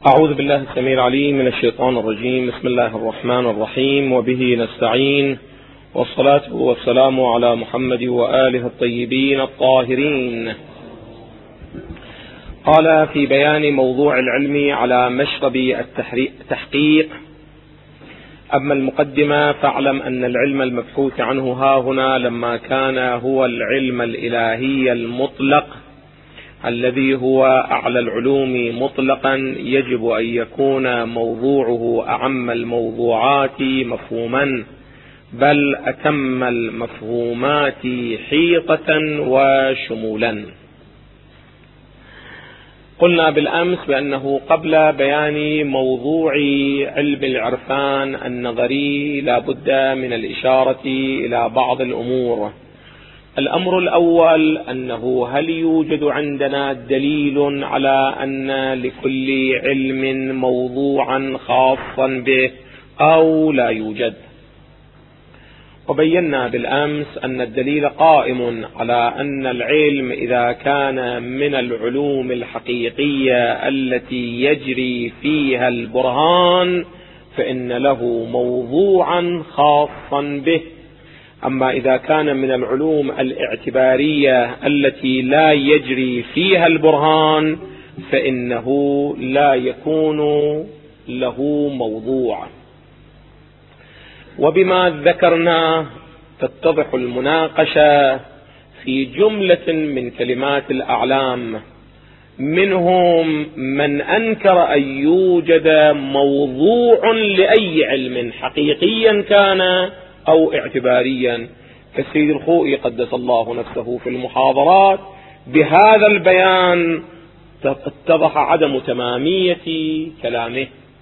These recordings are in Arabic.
أعوذ بالله السميع العليم من الشيطان الرجيم. بسم الله الرحمن الرحيم، وبه نستعين، والصلاة والسلام على محمد وآله الطيبين الطاهرين. قال في بيان موضوع العلم على مشرب التحقيق: أما المقدمة فاعلم أن العلم المبحوث عنه هاهنا لما كان هو العلم الإلهي المطلق الذي هو أعلى العلوم مطلقا، يجب أن يكون موضوعه أعم الموضوعات مفهوما، بل أتم المفهومات حيطة وشمولا. قلنا بالأمس بأنه قبل بيان موضوع علم العرفان النظري لا بد من الإشارة إلى بعض الأمور. الأمر الأول أنه هل يوجد عندنا دليل على أن لكل علم موضوعا خاصا به أو لا يوجد؟ وبينا بالأمس أن الدليل قائم على أن العلم إذا كان من العلوم الحقيقية التي يجري فيها البرهان فإن له موضوعا خاصا به. أما إذا كان من العلوم الاعتبارية التي لا يجري فيها البرهان فإنه لا يكون له موضوع. وبما ذكرنا تتضح المناقشة في جملة من كلمات الأعلام، منهم من أنكر أن يوجد موضوع لأي علم حقيقيا كان أو اعتباريا، كالسيد الخوئي قدس الله نفسه في المحاضرات. بهذا البيان اتضح عدم تمامية كلامه،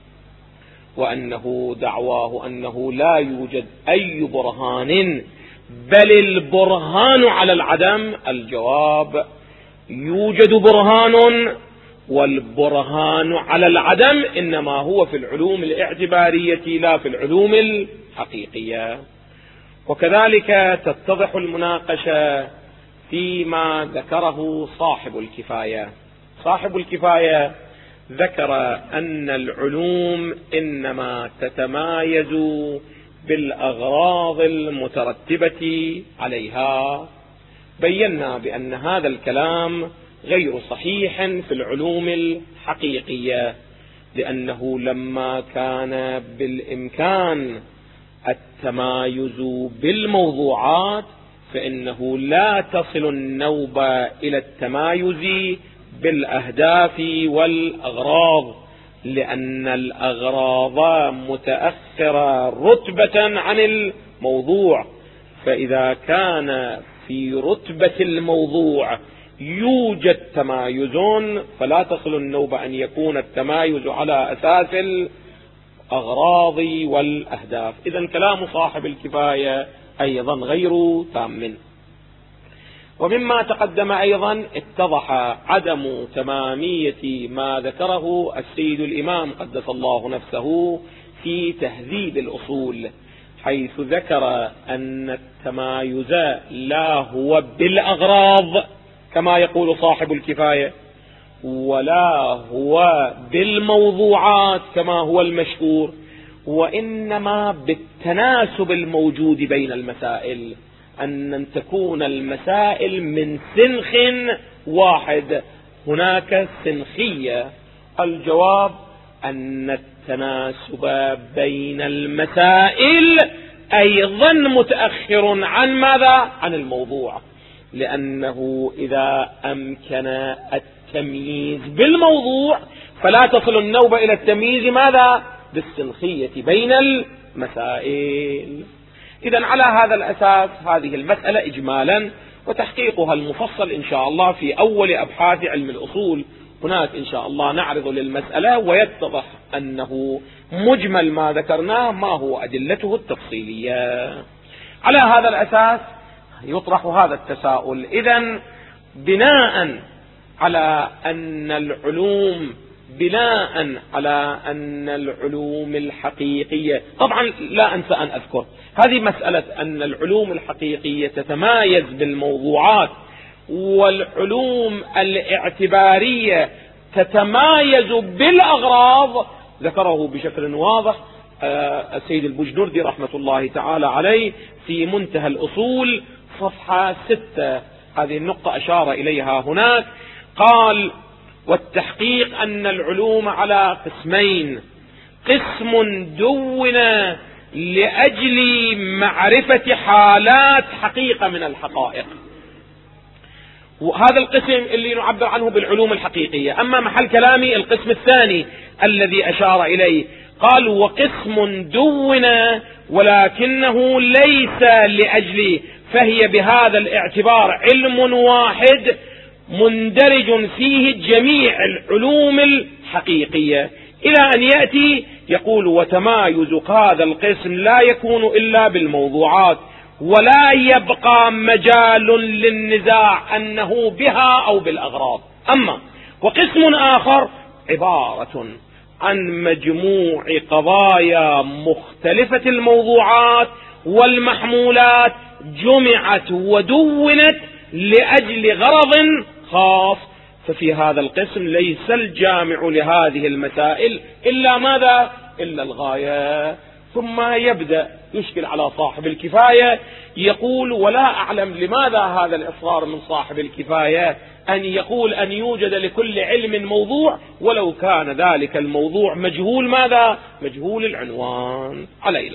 وأنه دعواه أنه لا يوجد أي برهان بل البرهان على العدم. الجواب: يوجد برهان، والبرهان على العدم إنما هو في العلوم الاعتبارية لا في العلوم الحقيقية. وكذلك تتضح المناقشة فيما ذكره صاحب الكفاية. صاحب الكفاية ذكر أن العلوم إنما تتمايز بالأغراض المترتبة عليها. بينا بأن هذا الكلام غير صحيح في العلوم الحقيقية، لأنه لما كان بالإمكان التمايز بالموضوعات فإنه لا تصل النوبة إلى التمايز بالأهداف والأغراض، لأن الأغراض متأخرة رتبة عن الموضوع. فإذا كان في رتبة الموضوع يوجد تمايز فلا تصل النوبة أن يكون التمايز على أساس الأغراض والأهداف. إذن كلام صاحب الكفاية أيضا غير تام. ومما تقدم أيضا اتضح عدم تمامية ما ذكره السيد الإمام قدس الله نفسه في تهذيب الأصول، حيث ذكر أن التمايز لا هو بالأغراض كما يقول صاحب الكفاية، ولا هو بالموضوعات كما هو المشهور، وإنما بالتناسب الموجود بين المسائل، أن تكون المسائل من سنخ واحد، هناك سنخية. الجواب أن التناسب بين المسائل أيضا متأخر عن ماذا؟ عن الموضوع، لأنه إذا أمكن التمييز بالموضوع فلا تصل النوبة إلى التمييز ماذا؟ بالسنخية بين المسائل. إذن على هذا الأساس هذه المسألة إجمالا وتحقيقها المفصل إن شاء الله في أول أبحاث علم الأصول. هناك إن شاء الله نعرض للمسألة ويتضح أنه مجمل ما ذكرناه ما هو أدلته التفصيلية. على هذا الأساس يطرح هذا التساؤل: إذن بناء على أن العلوم الحقيقية، طبعا لا أنسى أن أذكر هذه مسألة أن العلوم الحقيقية تتمايز بالموضوعات والعلوم الاعتبارية تتمايز بالأغراض ذكره بشكل واضح السيد البجنردي رحمة الله تعالى عليه في منتهى الأصول صفحة 6. هذه النقطة أشار إليها هناك، قال: والتحقيق أن العلوم على قسمين: قسم دون لأجل معرفة حالات حقيقة من الحقائق، وهذا القسم اللي نعبر عنه بالعلوم الحقيقية. أما محل كلامي القسم الثاني الذي أشار إليه، قال: وقسم دون ولكنه ليس لأجل، فهي بهذا الاعتبار علم واحد مندرج فيه جميع العلوم الحقيقية، إلى أن يأتي يقول: وتمايز هذا القسم لا يكون إلا بالموضوعات، ولا يبقى مجال للنزاع أنه بها أو بالأغراض. أما وقسم آخر عبارة عن مجموع قضايا مختلفة الموضوعات والمحمولات جمعت ودونت لأجل غرض خاص، ففي هذا القسم ليس الجامع لهذه المسائل إلا ماذا؟ إلا الغاية. ثم يبدأ يشكل على صاحب الكفاية، يقول: ولا أعلم لماذا هذا الإصرار من صاحب الكفاية أن يقول أن يوجد لكل علم موضوع ولو كان ذلك الموضوع مجهول ماذا؟ مجهول العنوان. على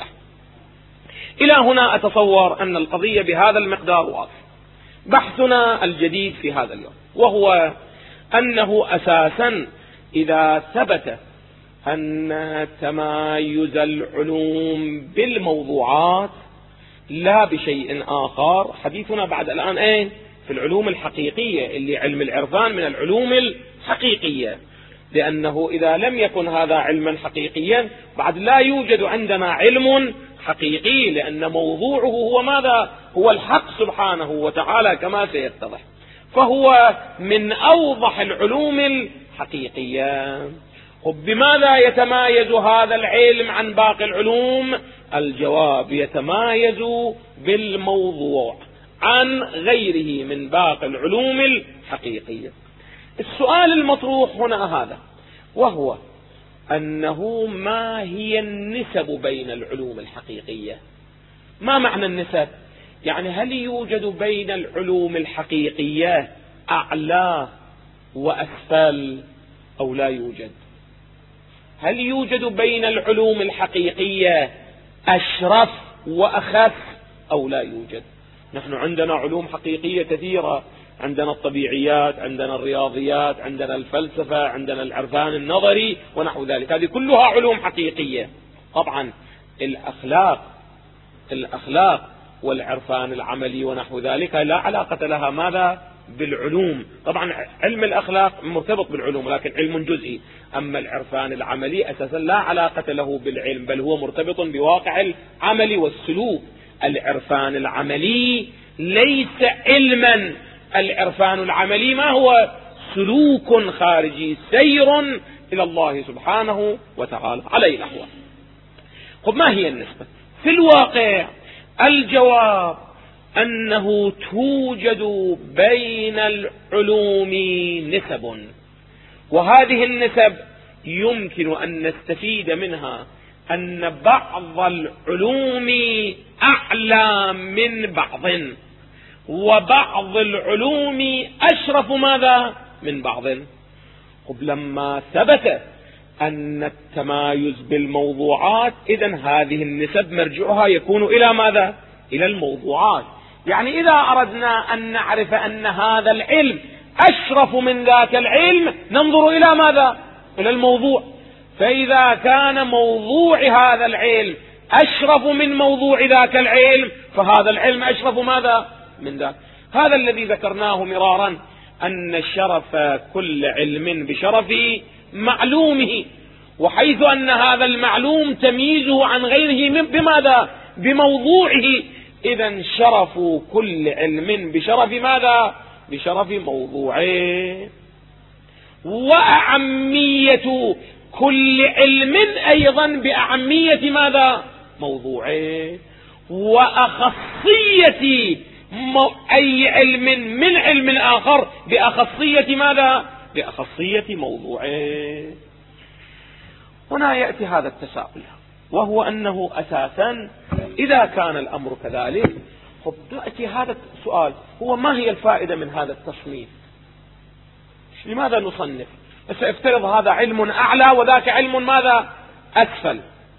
إلى هنا أتصور أن القضية بهذا المقدار واضح. بحثنا الجديد في هذا اليوم وهو أنه أساسا إذا ثبت أن تمايز العلوم بالموضوعات لا بشيء آخر، حديثنا بعد الآن في العلوم الحقيقية اللي علم العرفان من العلوم الحقيقية، لأنه إذا لم يكن هذا علما حقيقيا بعد لا يوجد عندنا علم حقيقي، لأن موضوعه هو ماذا؟ هو الحق سبحانه وتعالى كما سيتضح، فهو من أوضح العلوم الحقيقية. بماذا يتمايز هذا العلم عن باقي العلوم؟ الجواب: يتمايز بالموضوع عن غيره من باقي العلوم الحقيقية. السؤال المطروح هنا هذا، وهو أنه ما هي النسب بين العلوم الحقيقية؟ ما معنى النسب؟ يعني هل يوجد بين العلوم الحقيقية أعلى وأسفل أو لا يوجد؟ هل يوجد بين العلوم الحقيقية أشرف وأخف أو لا يوجد؟ نحن عندنا علوم حقيقية كثيرة، عندنا الطبيعيات، عندنا الرياضيات، عندنا الفلسفة، عندنا العرفان النظري ونحو ذلك، هذه كلها علوم حقيقية. طبعا الأخلاق والعرفان العملي ونحو ذلك لا علاقة لها ماذا؟ بالعلوم. طبعا علم الأخلاق مرتبط بالعلوم لكن علم جزئي، أما العرفان العملي أساسا لا علاقة له بالعلم، بل هو مرتبط بواقع العمل والسلوك. العرفان العملي ليس علما، العرفان العملي ما هو؟ سلوك خارجي، سير إلى الله سبحانه وتعالى. عليه الأحوال، ما هي النسبة؟ في الواقع الجواب أنه توجد بين العلوم نسب، وهذه النسب يمكن أن نستفيد منها أن بعض العلوم أعلى من بعض، وبعض العلوم أشرف ماذا؟ من بعض. لما ثبت أن التمايز بالموضوعات، إذن هذه النسب مرجعها يكون إلى ماذا؟ إلى الموضوعات. يعني إذا أردنا أن نعرف أن هذا العلم أشرف من ذاك العلم ننظر إلى ماذا؟ إلى الموضوع. فإذا كان موضوع هذا العلم أشرف من موضوع ذاك العلم فهذا العلم أشرف ماذا؟ من ذاك. هذا الذي ذكرناه مرارا، أن شرف كل علم بشرف معلومه، وحيث أن هذا المعلوم تمييزه عن غيره بماذا؟ بموضوعه. إذن شرف كل علم بشرف ماذا؟ بشرف موضوعه. وأعمية كل علم أيضا بأعمية ماذا؟ موضوعه. وأخصية أي علم من علم آخر بأخصية ماذا؟ لأخصية موضوعه. هنا يأتي هذا التساؤل، وهو أنه أساسا إذا كان الأمر كذلك، يأتي هذا السؤال، هو ما هي الفائدة من هذا التصنيف؟ لماذا نصنف؟ سأفترض هذا علم أعلى وذاك علم ماذا؟ أسفل،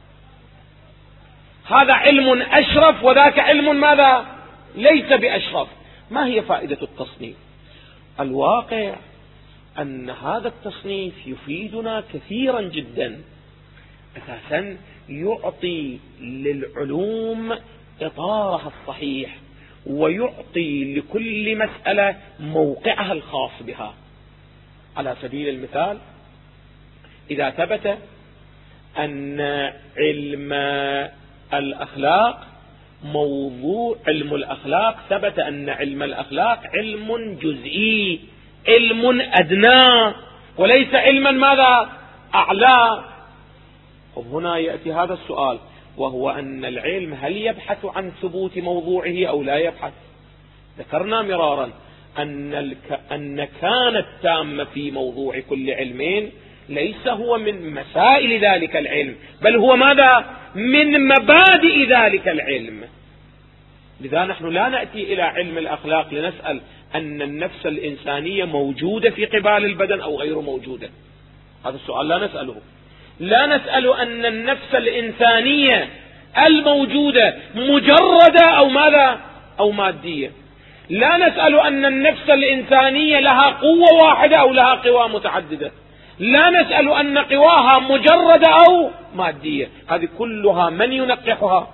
هذا علم أشرف وذاك علم ماذا؟ ليس بأشرف. ما هي فائدة التصنيف؟ الواقع أن هذا التصنيف يفيدنا كثيرا جدا. أساسا يعطي للعلوم إطارها الصحيح، ويعطي لكل مسألة موقعها الخاص بها. على سبيل المثال، إذا ثبت أن علم الأخلاق علم الأخلاق، ثبت أن علم الأخلاق علم جزئي، علم أدنى، وليس علما ماذا؟ أعلى. هنا يأتي هذا السؤال، وهو أن العلم هل يبحث عن ثبوت موضوعه أو لا يبحث؟ ذكرنا مرارا أن كان التام في موضوع كل علم ليس هو من مسائل ذلك العلم، بل هو ماذا؟ من مبادئ ذلك العلم. لذا نحن لا نأتي إلى علم الأخلاق لنسأل أن النفس الإنسانية موجودة في قبال البدن أو غير موجودة. هذا السؤال لا نسأله. لا نسأل أن النفس الإنسانية الموجودة مجردة أو ماذا؟ أو مادية. لا نسأل أن النفس الإنسانية لها قوة واحدة أو لها قوى متعددة. لا نسأل أن قواها مجردة أو مادية. هذه كلها من ينقحها؟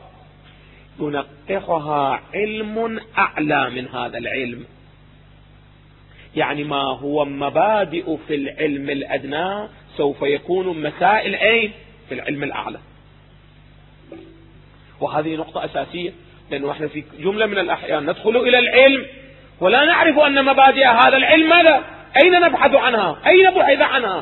ينقحها علم أعلى من هذا العلم. يعني ما هو مبادئ في العلم الأدنى سوف يكون مسائل أين؟ في العلم الأعلى. وهذه نقطة أساسية، لأنه احنا في جملة من الأحيان ندخل إلى العلم ولا نعرف أن مبادئ هذا العلم ماذا؟ أين نبحث عنها؟ أين بحث عنها؟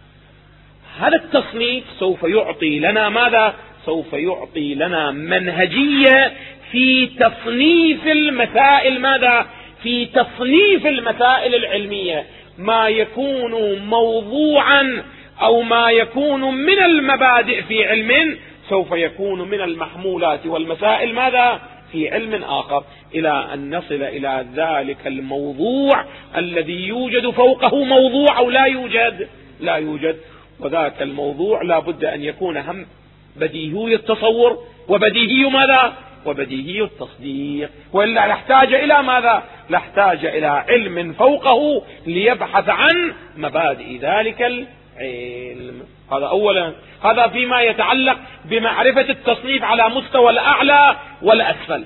هذا التصنيف سوف يعطي لنا ماذا؟ سوف يعطي لنا منهجية في تصنيف المسائل ماذا؟ في تصنيف المسائل العلمية. ما يكون موضوعا أو ما يكون من المبادئ في علم سوف يكون من المحمولات والمسائل ماذا؟ في علم آخر، إلى أن نصل إلى ذلك الموضوع الذي يوجد فوقه موضوع أو لا يوجد؟ لا يوجد. وذاك الموضوع لا بد أن يكون هم بديهي التصور وبديهي ماذا؟ وبديهي التصديق، وإلا نحتاج إلى ماذا؟ نحتاج إلى علم فوقه ليبحث عن مبادئ ذلك العلم. هذا أولا. هذا فيما يتعلق بمعرفة التصنيف على مستوى الأعلى والأسفل.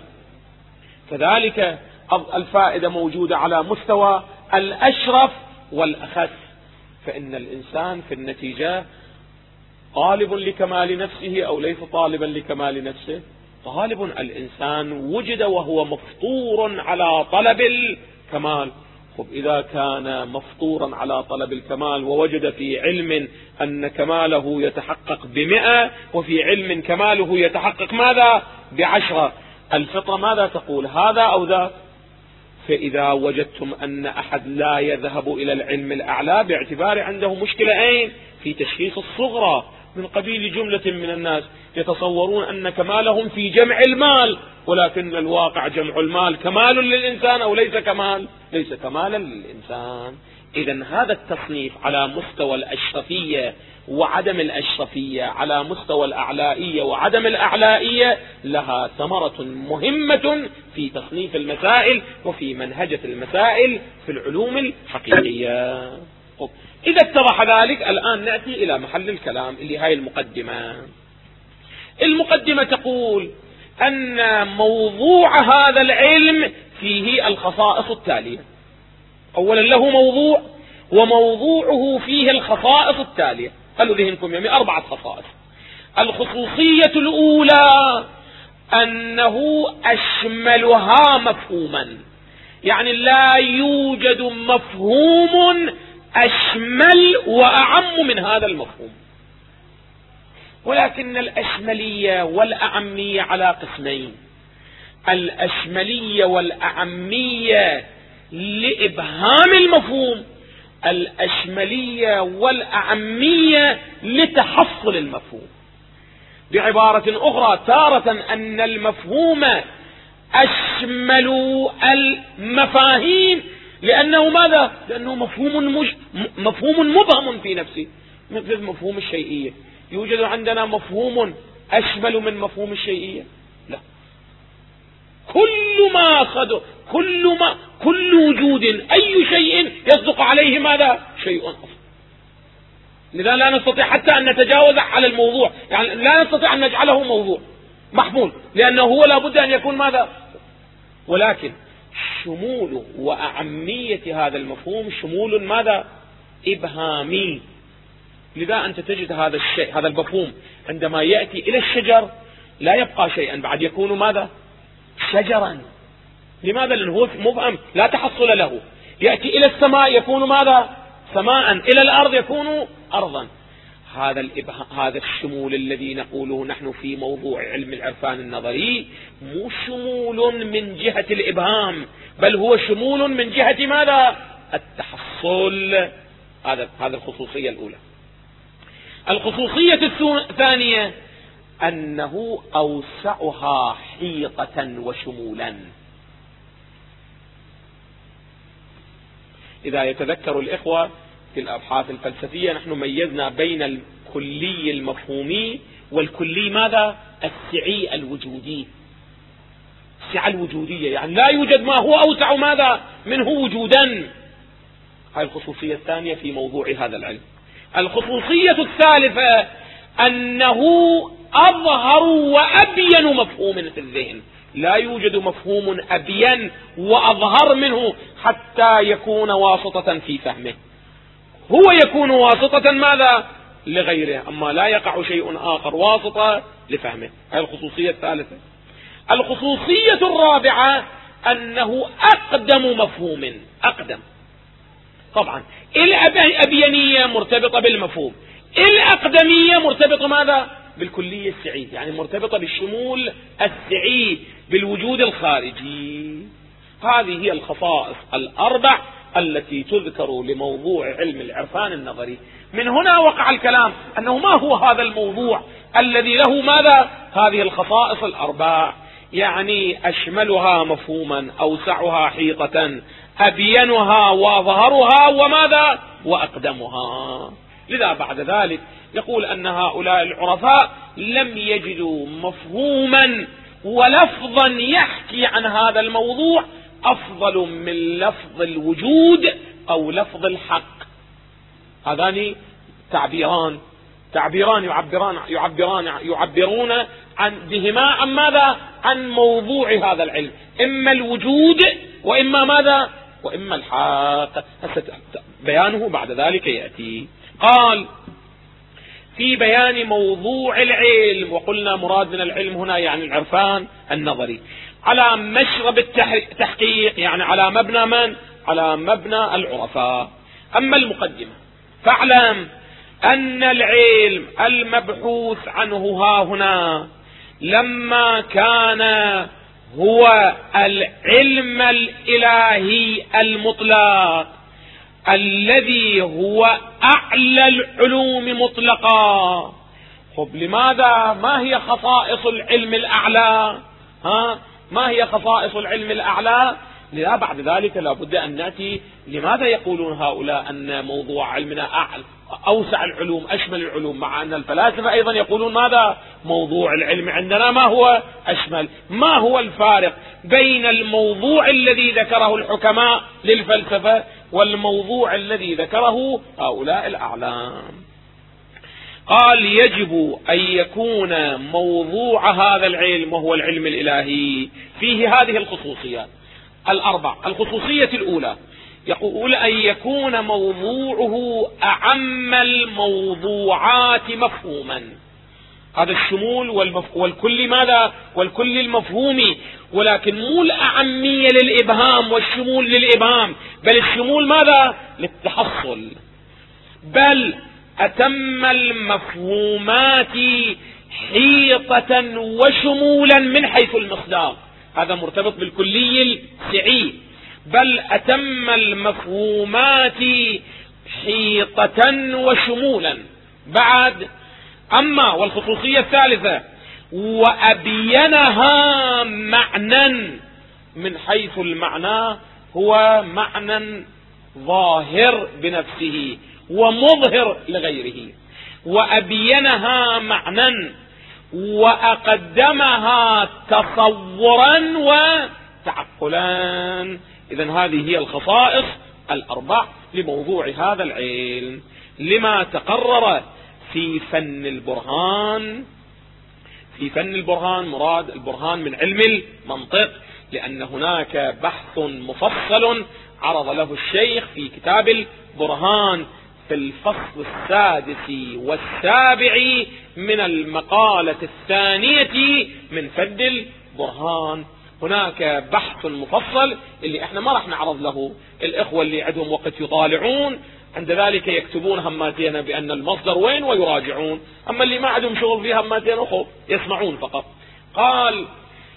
كذلك الفائدة موجودة على مستوى الأشرف والأخس. فإن الإنسان في النتيجة طالب لكمال نفسه أو ليس طالبا لكمال نفسه؟ طالب. الإنسان وجد وهو مفطور على طلب الكمال. إذا كان مفطورا على طلب الكمال ووجد في علم أن كماله يتحقق ب100 وفي علم كماله يتحقق ماذا؟ ب10، الفطرة ماذا تقول؟ هذا أو ذاك؟ فإذا وجدتم أن أحد لا يذهب إلى العلم الأعلى باعتبار عنده مشكلة أين؟ في تشخيص الصغرى، من قبيل جملة من الناس يتصورون أن كمالهم في جمع المال، ولكن الواقع جمع المال كمال للإنسان أو ليس كمال؟ ليس كمالا للإنسان. إذن هذا التصنيف على مستوى الأشرفية وعدم الأشرفية، على مستوى الأعلائية وعدم الأعلائية، لها ثمرة مهمة في تصنيف المسائل وفي منهجة المسائل في العلوم الحقيقية. إذا اتضح ذلك، الآن نأتي إلى محل الكلام اللي هاي المقدمة. المقدمة تقول أن موضوع هذا العلم فيه الخصائص التالية. أولا له موضوع، وموضوعه فيه الخصائص التالية. خلوا ذهنكم 4 خصائص. الخصوصية الأولى أنه أشملها مفهوما، يعني لا يوجد مفهوم أشمل وأعم من هذا المفهوم. ولكن الأشملية والأعمية على قسمين. الأشملية والأعمية لإبهام المفهوم، الأشملية والأعمية لتحصل المفهوم. بعبارة أخرى، تارة أن المفهوم أشمل المفاهيم لأنه ماذا؟ لأنه مفهوم مبهم في نفسه، مثل مفهوم الشيئية. يوجد عندنا مفهوم أشمل من مفهوم الشيئية؟ لا. كل وجود أي شيء يصدق عليه ماذا؟ شيء أصلا. لذا لا نستطيع حتى أن نتجاوز على الموضوع، يعني لا نستطيع أن نجعله موضوع محمول، لأنه هو لابد أن يكون ماذا؟ ولكن شمول وأعمية هذا المفهوم شمول ماذا؟ إبهامي. لذا أنت تجد هذا الشيء، هذا المفهوم عندما يأتي إلى الشجر لا يبقى شيئا، بعد يكون ماذا؟ شجرا. لماذا؟ لأنه هو مبهم لا تحصل له. يأتي إلى السماء يكون ماذا؟ سماء. إلى الأرض يكون أرضا. هذا الشمول الذي نقوله نحن في موضوع علم العرفان النظري مو شمول من جهة الإبهام، بل هو شمول من جهة ماذا؟ التحصل. هذا الخصوصية الأولى. الخصوصية الثانية أنه أوسعها حيطة وشمولا. إذا يتذكر الإخوة في الأبحاث الفلسفية نحن ميزنا بين الكلي المفهومي والكلي ماذا؟ السعي الوجودي. السعة الوجودية يعني لا يوجد ما هو أوسع ماذا منه وجودا. هذه الخصوصية الثانية في موضوع هذا العلم. الخصوصية الثالثة أنه أظهر وأبين مفهوم في الذهن. لا يوجد مفهوم أبين وأظهر منه حتى يكون واسطة في فهمه. هو يكون واسطة ماذا؟ لغيره، أما لا يقع شيء آخر واسطة لفهمه. هذه الخصوصية الثالثة. الخصوصية الرابعة أنه أقدم مفهوم. أقدم طبعا. الأبينية مرتبطة بالمفهوم، الأقدمية مرتبطة ماذا؟ بالكلية السعي، يعني مرتبطة بالشمول السعي بالوجود الخارجي. هذه هي الخصائص الأربع التي تذكر لموضوع علم العرفان النظري. من هنا وقع الكلام أنه ما هو هذا الموضوع الذي له ماذا؟ هذه الخصائص الأربع، يعني أشملها مفهوما، أوسعها حيطة، أبينها وأظهرها، وماذا؟ وأقدمها. لذا بعد ذلك يقول أن هؤلاء العرفاء لم يجدوا مفهوما ولفظا يحكي عن هذا الموضوع أفضل من لفظ الوجود أو لفظ الحق. هذان تعبيران يعبرون بهما عن ماذا؟ عن موضوع هذا العلم، إما الوجود وإما ماذا؟ وإما الحق. بيانه بعد ذلك يأتي. قال في بيان موضوع العلم، وقلنا مراد من العلم هنا يعني العرفان النظري، على مشرب التحقيق، يعني على مبنى من؟ على مبنى العرفاء. أما المقدمة فاعلم أن العلم المبحوث عنه ها هنا لما كان هو العلم الإلهي المطلق الذي هو أعلى العلوم مطلقا. طب لماذا؟ ما هي خصائص العلم الأعلى؟ ما هي خصائص العلم الأعلى؟ لذا بعد ذلك لابد أن نأتي لماذا يقولون هؤلاء أن موضوع علمنا أوسع العلوم أشمل العلوم، مع أن الفلاسفة أيضا يقولون ماذا؟ موضوع العلم عندنا ما هو؟ أشمل. ما هو الفارق بين الموضوع الذي ذكره الحكماء للفلسفة والموضوع الذي ذكره هؤلاء الأعلام؟ قال يجب أن يكون موضوع هذا العلم وهو العلم الإلهي فيه هذه الخصوصيات الأربع. الخصوصية الأولى يقول أن يكون موضوعه أعم الموضوعات مفهوما. هذا الشمول والكل ماذا؟ والكل المفهومي، ولكن مو الأعمية للإبهام والشمول للإبهام، بل الشمول ماذا؟ للتحصل. بل أتم المفهومات حيطة وشمولا من حيث المصداق. هذا مرتبط بالكلي السعي. بل أتم المفهومات حيطة وشمولا. بعد أما والخصوصية الثالثة وأبينها معنى، من حيث المعنى هو معنى ظاهر بنفسه ومظهر لغيره، وأبينها معنى وأقدمها تصورا وتعقلا. إذن هذه هي الخصائص الأربع لموضوع هذا العلم، لما تقرر في فن البرهان. في فن البرهان مراد البرهان من علم المنطق، لأن هناك بحث مفصل عرض له الشيخ في كتاب البرهان في الفصل 6 و7 من المقالة 2 من فن البرهان. هناك بحث مفصل اللي احنا ما راح نعرض له، الإخوة اللي عندهم وقت يطالعون، عند ذلك يكتبون هماتين بأن المصدر وين ويراجعون، أما اللي ما عندهم شغل فيها هماتين أخو يسمعون فقط. قال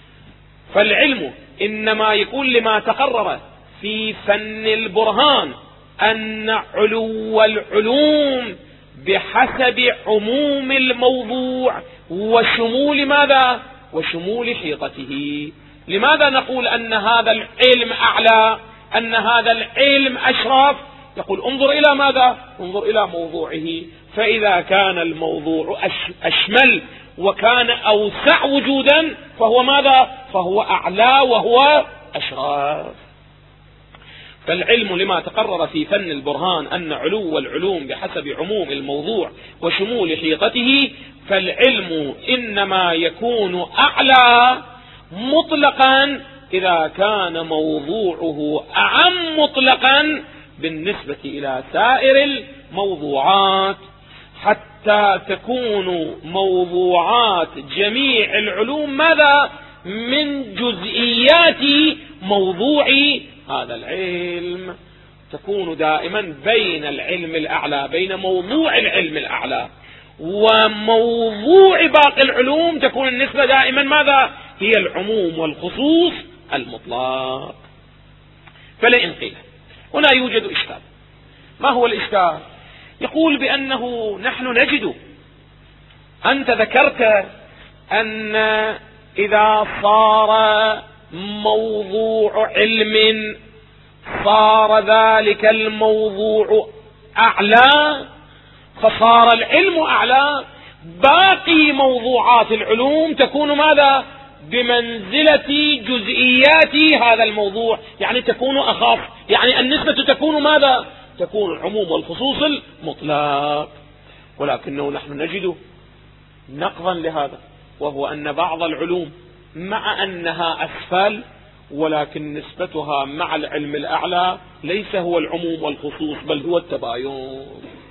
فالعلم إنما يكون لما تقرر في فن البرهان أن علو العلوم بحسب عموم الموضوع وشمول ماذا؟ وشمول حيطته. لماذا نقول أن هذا العلم أعلى، أن هذا العلم أشرف؟ يقول انظر إلى ماذا؟ انظر إلى موضوعه، فإذا كان الموضوع أشمل وكان أوسع وجودا فهو ماذا؟ فهو أعلى وهو أشرف. فالعلم لما تقرر في فن البرهان أن علو العلوم بحسب عموم الموضوع وشمول حيطته، فالعلم إنما يكون أعلى مطلقا إذا كان موضوعه أعم مطلقا بالنسبة إلى سائر الموضوعات، حتى تكون موضوعات جميع العلوم ماذا؟ من جزئيات موضوع هذا العلم، تكون دائما بين العلم الأعلى، بين موضوع العلم الأعلى وموضوع باقي العلوم، تكون النسبة دائما ماذا؟ هي العموم والخصوص المطلق. فلئن قيل هنا يوجد إشكال. ما هو الإشكال؟ يقول بأنه نحن نجد، أنت ذكرت أن إذا صار موضوع علم صار ذلك الموضوع أعلى، فصار العلم أعلى، باقي موضوعات العلوم تكون ماذا؟ بمنزلة جزئيات هذا الموضوع، يعني تكون أخف، يعني النسبة تكون ماذا؟ تكون العموم والخصوص المطلق. ولكنه نحن نجد نقضا لهذا، وهو أن بعض العلوم مع أنها أسفل ولكن نسبتها مع العلم الأعلى ليس هو العموم والخصوص بل هو التباين.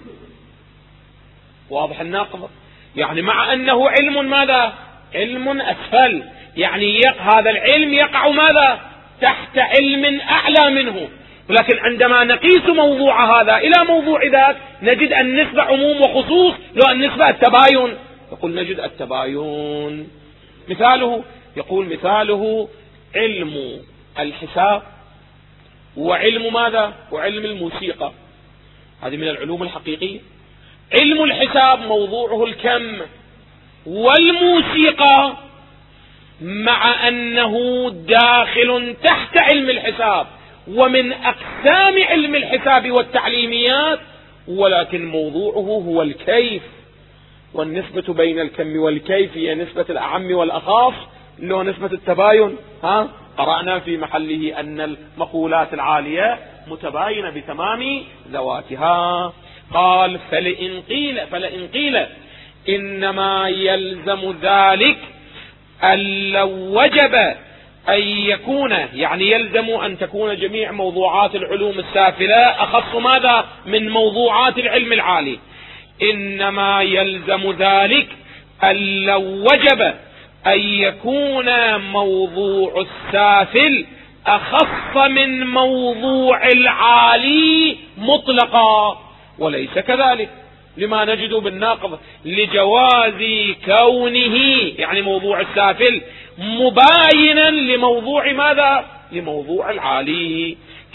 واضح النقض؟ يعني مع أنه علم ماذا؟ علم أسفل، يعني هذا العلم يقع ماذا؟ تحت علم أعلى منه، ولكن عندما نقيس موضوع هذا إلى موضوع ذاك نجد النسبة عموم وخصوص، لو النسبة التباين. يقول نجد التباين. مثاله، يقول مثاله علم الحساب وعلم ماذا؟ وعلم الموسيقى، هذه من العلوم الحقيقية. علم الحساب موضوعه الكم، والموسيقى مع أنه داخل تحت علم الحساب ومن أقسام علم الحساب والتعليميات، ولكن موضوعه هو الكيف، والنسبة بين الكم والكيف هي نسبة الأعم والأخاص، لو نسبة التباين. قرأنا في محله أن المقولات العالية متباينة بتمام ذواتها. قال فلئن قيل إنما يلزم ذلك أن لو وجب أن يكون، يعني يلزم أن تكون جميع موضوعات العلوم السافلة أخص ماذا؟ من موضوعات العلم العالي. إنما يلزم ذلك أن لو وجب أن يكون موضوع السافل أخص من موضوع العالي مطلقا، وليس كذلك. لما نجد بالناقض؟ لجواز كونه، يعني موضوع السافل مباينا لموضوع ماذا؟ لموضوع العالي،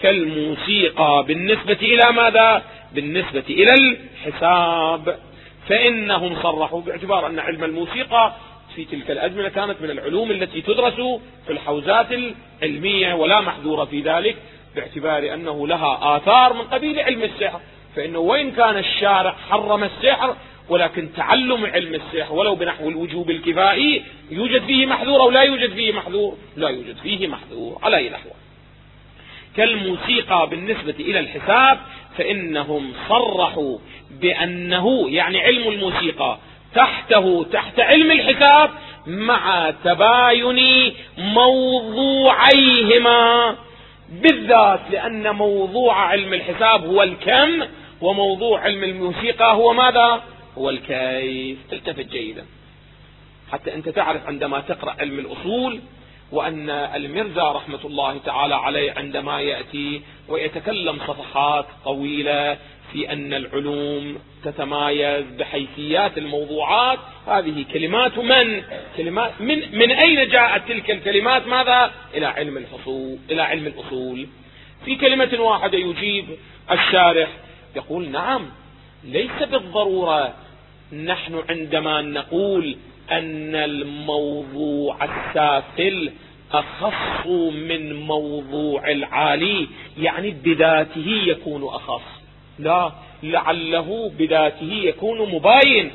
كالموسيقى بالنسبة إلى ماذا؟ بالنسبة إلى الحساب، فإنهم صرحوا باعتبار أن علم الموسيقى في تلك الأزمنة كانت من العلوم التي تدرس في الحوزات العلمية ولا محذور في ذلك، باعتبار أنه لها آثار من قبيل علم السحر، فإنه وإن كان الشارع حرم السحر ولكن تعلم علم السحر ولو بنحو الوجوب الكفائي يوجد فيه محذور أو لا يوجد فيه محذور؟ لا يوجد فيه محذور على أي نحو. كالموسيقى بالنسبة إلى الحساب فإنهم صرحوا بأنه يعني علم الموسيقى تحت علم الحساب مع تباين موضوعيهما، بالذات لأن موضوع علم الحساب هو الكم وموضوع علم الموسيقى هو ماذا؟ هو الكيف. التفت جيدا حتى أنت تعرف عندما تقرأ علم الأصول وأن المرزا رحمة الله تعالى عليه عندما يأتي ويتكلم صفحات طويلة في أن العلوم تتمايز بحيثيات الموضوعات، هذه كلمات من أين جاءت تلك الكلمات؟ ماذا؟ إلى علم الأصول. في كلمة واحدة يجيب الشارح يقول نعم ليس بالضرورة نحن عندما نقول أن الموضوع السافل أخص من موضوع العالي يعني بذاته يكون أخص، لا، لعله بذاته يكون مباين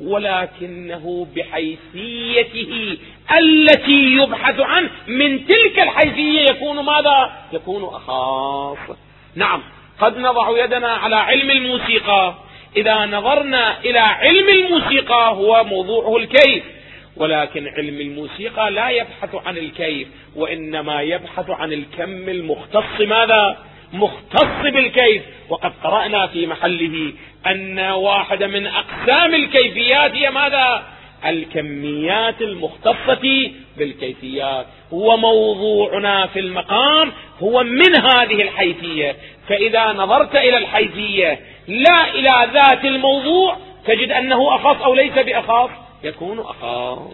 ولكنه بحيثيته التي يبحث عنه من تلك الحيثية يكون ماذا؟ يكون أخص. نعم قد نضع يدنا على علم الموسيقى، إذا نظرنا إلى علم الموسيقى هو موضوعه الكيف، ولكن علم الموسيقى لا يبحث عن الكيف وإنما يبحث عن الكم المختص ماذا؟ مختص بالكيف. وقد قرأنا في محله أن واحدة من أقسام الكيفيات هي ماذا؟ الكميات المختصة بالكيفيات، وموضوعنا في المقام هو من هذه الحيثية، فإذا نظرت إلى الحيثية لا إلى ذات الموضوع تجد أنه أخص أو ليس بأخص؟ يكون أخص.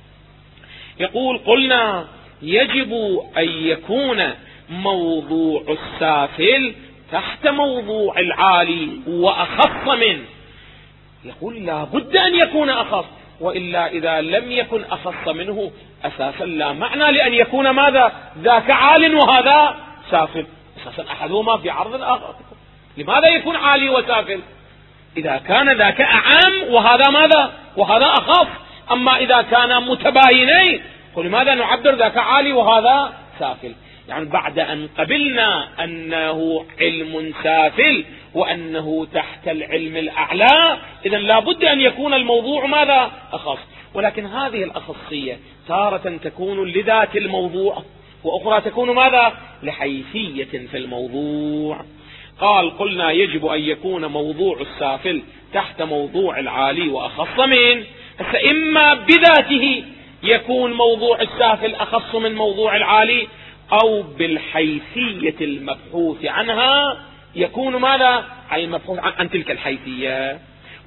يقول قلنا يجب أن يكون موضوع السافل تحت موضوع العالي وأخص منه. يقول لا بد أن يكون أخص، وإلا إذا لم يكن أخص منه أساسا لا معنى لأن يكون ماذا؟ ذاك عال وهذا سافل، أساسا أحدهما في عرض الآخر. لماذا يكون عالي وسافل؟ إذا كان ذاك أعم وهذا ماذا؟ وهذا أخف. أما إذا كان متباينين لماذا نعبر ذاك عالي وهذا سافل؟ يعني بعد أن قبلنا أنه علم سافل وأنه تحت العلم الأعلى، إذن لا بد أن يكون الموضوع ماذا؟ أخص. ولكن هذه الأخصية تارة تكون لذات الموضوع وأخرى تكون ماذا؟ لحيثية في الموضوع. قال قلنا يجب أن يكون موضوع السافل تحت موضوع العالي وأخص من، إما بذاته يكون موضوع السافل أخص من موضوع العالي، أو بالحيثية المبحوث عنها يكون ماذا؟ أي مبحوث عن تلك الحيثية،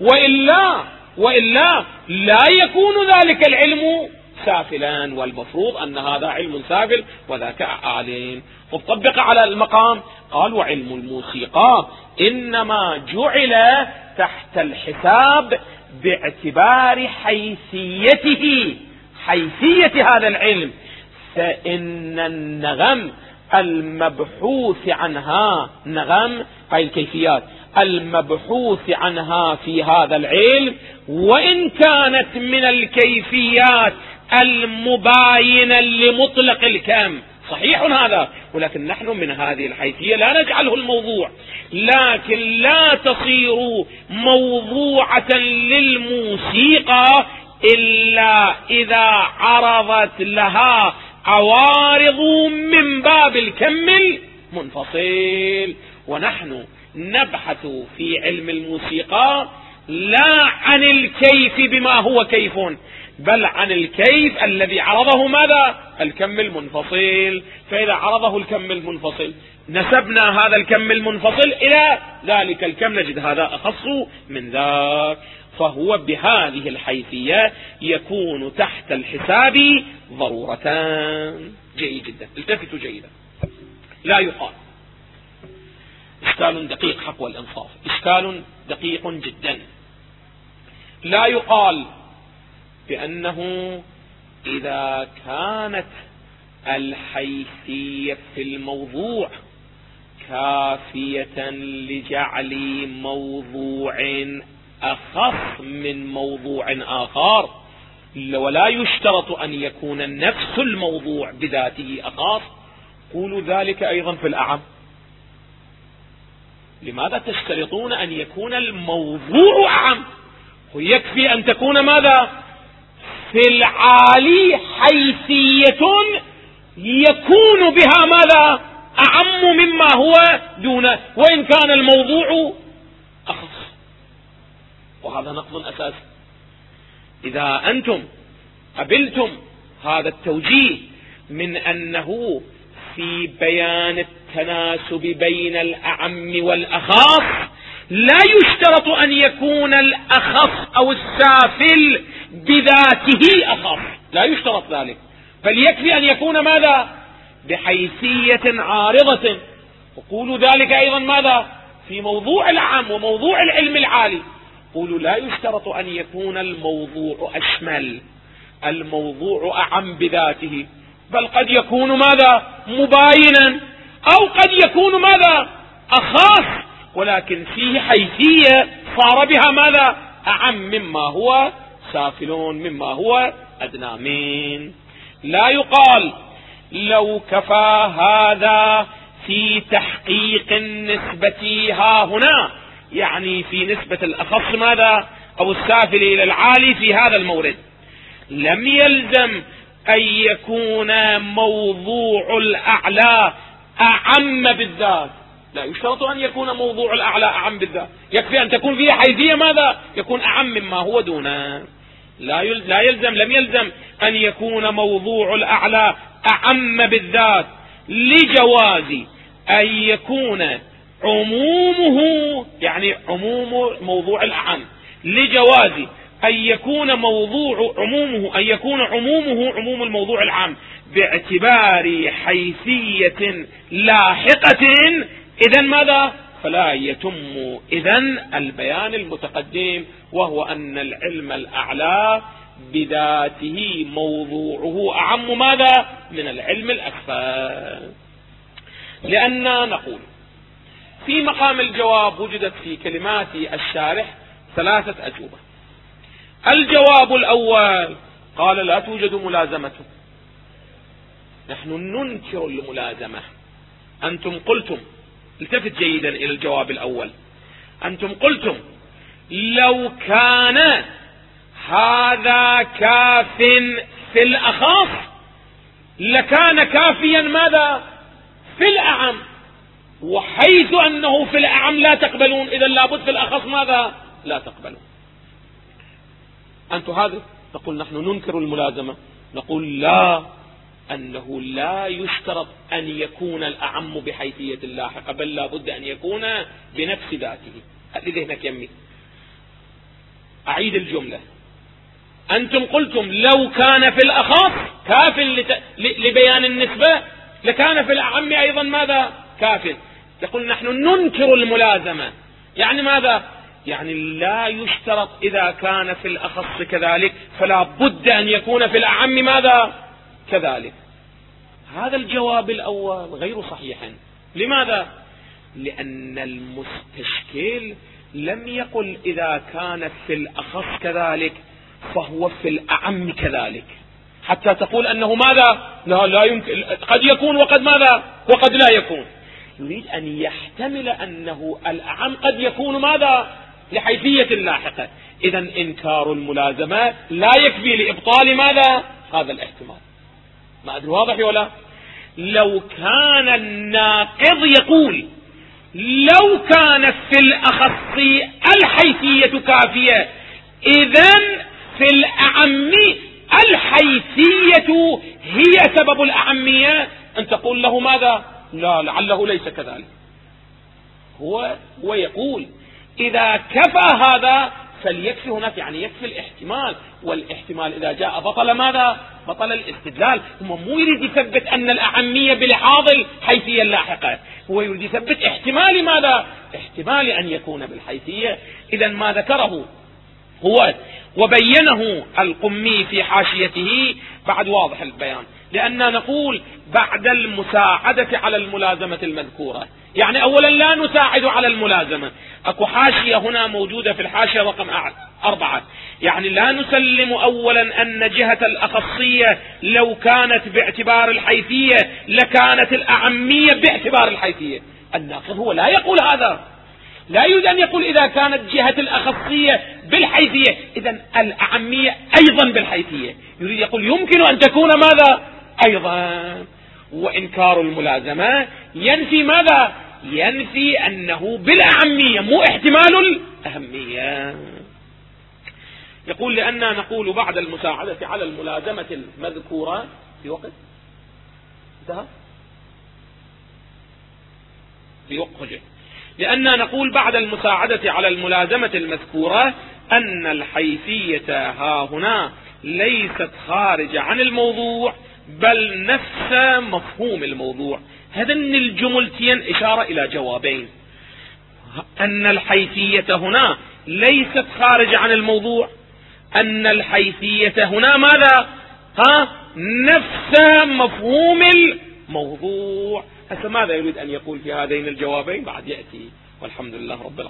وإلا لا يكون ذلك العلم سافلا، والمفروض أن هذا علم سافل وذاك عالم. وطبق على المقام قال وعلم الموسيقى إنما جعل تحت الحساب باعتبار حيثية هذا العلم، فإن النغم المبحوث عنها، نغم هاي الكيفيات المبحوث عنها في هذا العلم وإن كانت من الكيفيات المباينة لمطلق الكم، صحيح هذا، ولكن نحن من هذه الحيثية لا نجعله الموضوع، لكن لا تصير موضوعة للموسيقى إلا إذا عرضت لها عوارض من باب الكم المنفصل. ونحن نبحث في علم الموسيقى لا عن الكيف بما هو كيف، بل عن الكيف الذي عرضه ماذا؟ الكم المنفصل. فإذا عرضه الكم المنفصل نسبنا هذا الكم المنفصل إلى ذلك الكم نجد هذا أخص من ذاك، فهو بهذه الحيثية يكون تحت الحساب ضرورتان. جيد جدا، التفتوا جيدا. لا يقال إشكال دقيق حق والإنصاف، إشكال دقيق جدا. لا يقال بأنه إذا كانت الحيثية في الموضوع كافية لجعل موضوع أخص من موضوع آخر، ولا يشترط أن يكون نفس الموضوع بذاته أخص، قولوا ذلك أيضا في الأعم. لماذا تشترطون أن يكون الموضوع أعم؟ ويكفي أن تكون ماذا؟ في العالي حيثية يكون بها ماذا؟ أعم مما هو دونه، وإن كان الموضوع أخص. وهذا نقض أساسي. إذا أنتم قبلتم هذا التوجيه من أنه في بيان التناسب بين الأعم والأخص لا يشترط أن يكون الأخص أو السافل بذاته أخص، لا يشترط ذلك، بل يكفي أن يكون ماذا؟ بحيثية عارضة. وقولوا ذلك أيضا ماذا؟ في موضوع العام وموضوع العلم العالي، قولوا لا يشترط أن يكون الموضوع أشمل، الموضوع أعم بذاته، بل قد يكون ماذا؟ مباينا، أو قد يكون ماذا؟ أخص، ولكن فيه حيثية صار بها ماذا؟ أعم مما هو سافلون، مما هو أدنامين. لا يقال لو كفى هذا في تحقيق النسبة ها هنا، يعني في نسبة الأخص ماذا؟ أو السافل إلى العالي في هذا المورد، لم يلزم أن يكون موضوع الأعلى أعم بالذات. لا يشترط أن يكون موضوع الأعلى أعم بالذات، يكفي أن تكون فيه حيثية ماذا؟ يكون أعم مما هو دونه. لا يلزم، لم يلزم أن يكون موضوع الأعلى أعم بالذات لجواز أن يكون عمومه، يعني عموم موضوع الأعم، لجواز أن يكون عمومه عموم الموضوع العام باعتبار حيثية لاحقة. إذن ماذا؟ فلا يتم إذن البيان المتقدم، وهو أن العلم الأعلى بذاته موضوعه أعم ماذا؟ من العلم الأكفى. لأننا نقول في مقام الجواب وجدت في كلمات الشارح 3 أجوبة. الجواب الأول قال لا توجد ملازمة، نحن ننكر الملازمة. أنتم قلتم، التفت جيدا إلى الجواب الأول، أنتم قلتم لو كان هذا كاف في الأخص لكان كافيا ماذا؟ في الأعم، وحيث أنه في الأعم لا تقبلون، إذا لابد في الأخص ماذا؟ لا تقبلون. أنتم هذا نقول نحن ننكر الملازمة، نقول لا، أنه لا يشترط أن يكون الأعم بحيثية اللاحقة، بل لابد أن يكون بنفس ذاته. هذه ذهنك يمي. أعيد الجملة، أنتم قلتم لو كان في الأخص كاف لبيان النسبة لكان في الأعم أيضا ماذا؟ كاف. يقول نحن ننكر الملازمة، يعني ماذا؟ يعني لا يشترط إذا كان في الأخص كذلك فلا بد أن يكون في الأعم ماذا؟ كذلك. هذا الجواب الأول غير صحيح. لماذا؟ لأن المستشكل لم يقل إذا كان في الأخص كذلك فهو في الأعم كذلك، حتى تقول أنه ماذا؟ لا يمكن، قد يكون وقد ماذا؟ وقد لا يكون. يريد أن يحتمل أنه الأعم قد يكون ماذا؟ لحيثية لاحقة. إذا إنكار الملازمة لا يكفي لإبطال ماذا؟ هذا الاحتمال. ما أدري واضح ولا؟ لو كان الناقض يقول لو كانت في الأخص الحيثية كافية، إذن في الأعم الحيثية هي سبب الأعمية، أن تقول له ماذا؟ لا، لعله ليس كذلك. هو يقول إذا كفى هذا فليكفي هناك يعني يكفي الاحتمال، والاحتمال إذا جاء بطل ماذا؟ بطل الاستدلال. هو مو يريد يثبت أن الأعمية بلحاظ الحيثية اللاحقة، هو يريد يثبت احتمال ماذا؟ احتمال أن يكون بالحيثية. إذا ما ذكره هو وبينه القمي في حاشيته بعد واضح البيان، لأننا نقول بعد المساعدة على الملازمة المذكورة، يعني أولا لا نساعد على الملازمة. أكو حاشية هنا موجودة في الحاشية رقم 4، يعني لا نسلم أولا أن جهة الأخصية لو كانت باعتبار الحيثية لكانت الأعمية باعتبار الحيثية. الناقض هو لا يقول هذا، لا يريد أن يقول إذا كانت جهة الأخصية بالحيثية إذن الأعمية أيضا بالحيثية، يريد يقول يمكن أن تكون ماذا؟ أيضا. وإنكار الملازمة ينفي ماذا؟ ينفي أنه بالأعمية مو احتمال الأهمية. يقول لأننا نقول بعد المساعدة على الملازمة المذكورة في وقت انتهى في وقت خجل، لأننا نقول بعد المساعدة على الملازمة المذكورة أن الحيثية ها هنا ليست خارجة عن الموضوع بل نفس مفهوم الموضوع. هذين الجملتين إشارة إلى جوابين، أن الحيثية هنا ليست خارجة عن الموضوع، أن الحيثية هنا ماذا؟ نفس مفهوم الموضوع. هسه ماذا يريد أن يقول في هذين الجوابين؟ بعد يأتي، والحمد لله رب العالمين.